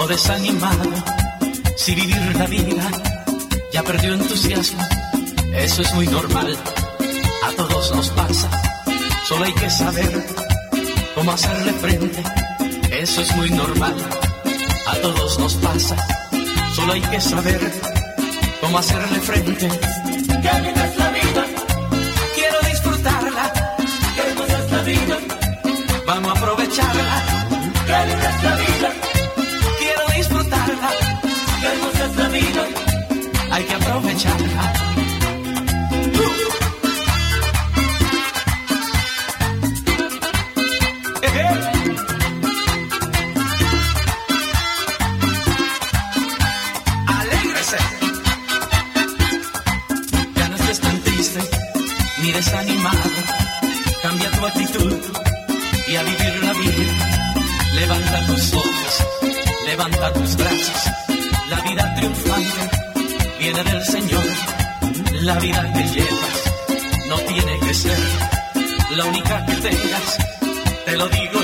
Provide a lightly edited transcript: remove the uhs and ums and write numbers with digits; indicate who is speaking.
Speaker 1: o desanimado, si vivir la vida ya perdió entusiasmo, eso es muy normal, a todos nos pasa, solo hay que saber cómo hacerle frente, eso es muy normal, a todos nos pasa, solo hay que saber cómo hacerle frente.
Speaker 2: ¡Qué linda es la vida!
Speaker 1: Quiero disfrutarla.
Speaker 2: ¡Qué hermosa es la vida!
Speaker 1: Vamos a aprovecharla.
Speaker 2: ¡Qué linda es la vida!
Speaker 1: Quiero disfrutarla.
Speaker 2: ¡Qué hermosa es la vida!
Speaker 1: Hay que aprovecharla. Alégrese. Ya no estés tan triste ni desanimado. Cambia tu actitud y a vivir la vida. Levanta tus ojos, levanta tus brazos. La vida triunfante viene del Señor. La vida que llevas no tiene que ser la única que tengas. Te lo digo